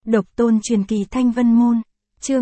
Độc tôn truyền kỳ Thanh Vân Môn, chương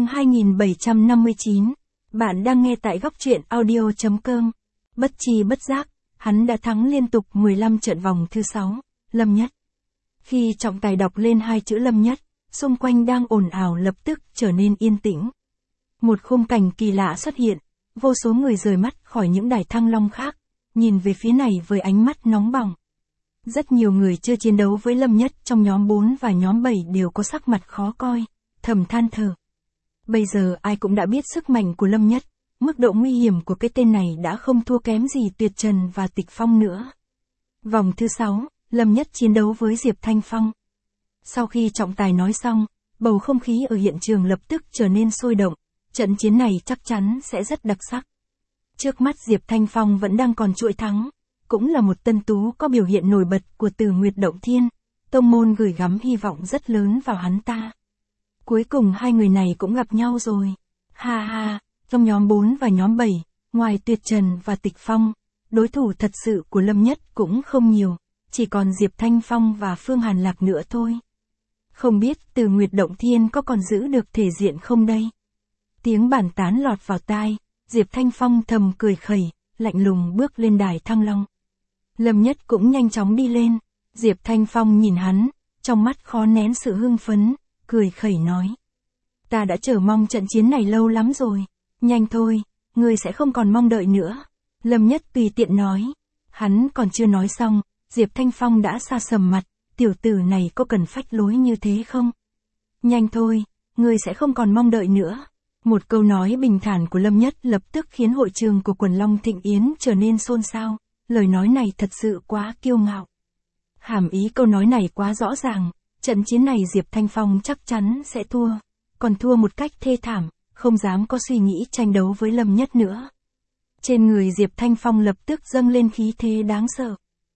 2759. Bạn đang nghe tại góc truyện audio.com. Bất chi bất giác, hắn đã thắng liên tục 15 trận vòng thứ 6, Lâm Nhất. Khi trọng tài đọc lên hai chữ Lâm Nhất, xung quanh đang ồn ào lập tức trở nên yên tĩnh. Một khung cảnh kỳ lạ xuất hiện, vô số người rời mắt khỏi những đài thăng long khác, nhìn về phía này với ánh mắt nóng bỏng. Rất nhiều người chưa chiến đấu với Lâm Nhất trong nhóm 4 và nhóm 7 đều có sắc mặt khó coi, thầm than thở. Bây giờ ai cũng đã biết sức mạnh của Lâm Nhất, mức độ nguy hiểm của cái tên này đã không thua kém gì Tuyệt Trần và Tịch Phong nữa. Vòng thứ 6, Lâm Nhất chiến đấu với Diệp Thanh Phong. Sau khi trọng tài nói xong, bầu không khí ở hiện trường lập tức trở nên sôi động, trận chiến này chắc chắn sẽ rất đặc sắc. Trước mắt Diệp Thanh Phong vẫn đang còn chuỗi thắng, cũng là một tân tú có biểu hiện nổi bật của Từ Nguyệt Động Thiên, tông môn gửi gắm hy vọng rất lớn vào hắn ta. Cuối cùng hai người này cũng gặp nhau rồi. Ha ha, trong nhóm 4 và nhóm 7, ngoài Tuyệt Trần và Tịch Phong, đối thủ thật sự của Lâm Nhất cũng không nhiều, chỉ còn Diệp Thanh Phong và Phương Hàn Lạc nữa thôi. Không biết Từ Nguyệt Động Thiên có còn giữ được thể diện không đây? Tiếng bàn tán lọt vào tai, Diệp Thanh Phong thầm cười khẩy, lạnh lùng bước lên đài thăng long. Lâm Nhất cũng nhanh chóng đi lên, Diệp Thanh Phong nhìn hắn, trong mắt khó nén sự hưng phấn, cười khẩy nói. Ta đã chờ mong trận chiến này lâu lắm rồi, nhanh thôi, ngươi sẽ không còn mong đợi nữa. Lâm Nhất tùy tiện nói, hắn còn chưa nói xong, Diệp Thanh Phong đã sa sầm mặt, tiểu tử này có cần phách lối như thế không? Nhanh thôi, ngươi sẽ không còn mong đợi nữa. Một câu nói bình thản của Lâm Nhất lập tức khiến hội trường của quần Long Thịnh Yến trở nên xôn xao, lời nói này thật sự quá kiêu ngạo. Hàm ý câu nói này quá rõ ràng, trận chiến này Diệp Thanh Phong chắc chắn sẽ thua, còn thua một cách thê thảm, không dám có suy nghĩ tranh đấu với Lâm Nhất nữa. Trên người Diệp Thanh Phong lập tức dâng lên khí thế đáng sợ.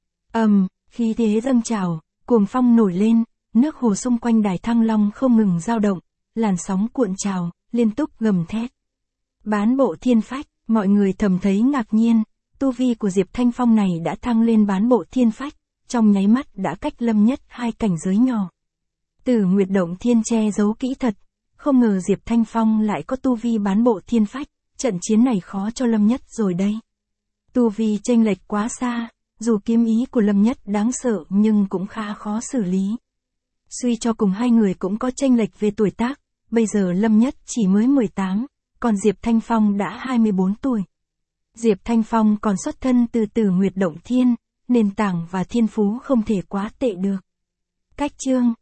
Khí thế dâng trào, cuồng phong nổi lên, nước hồ xung quanh đài thăng long không ngừng dao động, làn sóng cuộn trào, liên tục gầm thét. Bán bộ thiên phách, mọi người thầm thấy ngạc nhiên, tu vi của Diệp Thanh Phong này đã thăng lên bán bộ thiên phách, trong nháy mắt đã cách Lâm Nhất 2 cảnh giới nhỏ. Từ Nguyệt Động Thiên che giấu kỹ thật, không ngờ Diệp Thanh Phong lại có tu vi bán bộ thiên phách, trận chiến này khó cho Lâm Nhất rồi đây. Tu vi chênh lệch quá xa, dù kiếm ý của Lâm Nhất đáng sợ nhưng cũng khá khó xử lý. Suy cho cùng hai người cũng có chênh lệch về tuổi tác, bây giờ Lâm Nhất chỉ mới 18, còn Diệp Thanh Phong đã 24 tuổi. Diệp Thanh Phong còn xuất thân từ Từ Nguyệt Động Thiên, nền tảng và thiên phú không thể quá tệ được. Cách chương